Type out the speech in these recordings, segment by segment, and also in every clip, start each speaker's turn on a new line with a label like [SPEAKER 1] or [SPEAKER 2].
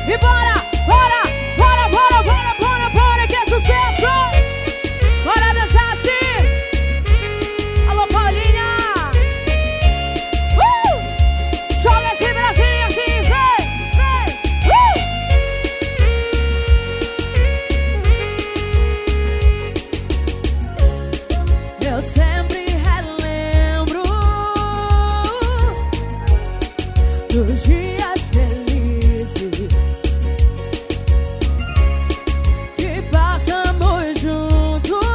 [SPEAKER 1] E bora, bora, bora, bora, bora, bora, bora, que é sucesso! Bora dançar assim! Alô, Paulinha! Joga esse Brasil assim, vem, vem! Eu sempre relembro dos dias felizes que passamos juntos.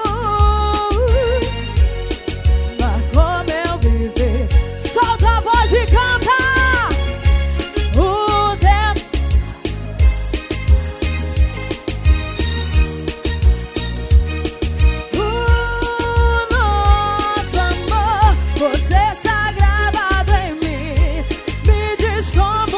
[SPEAKER 1] Marcou meu viver. Solta a voz e canta. O tempo. O nosso amor, você está gravado em mim. Me diz como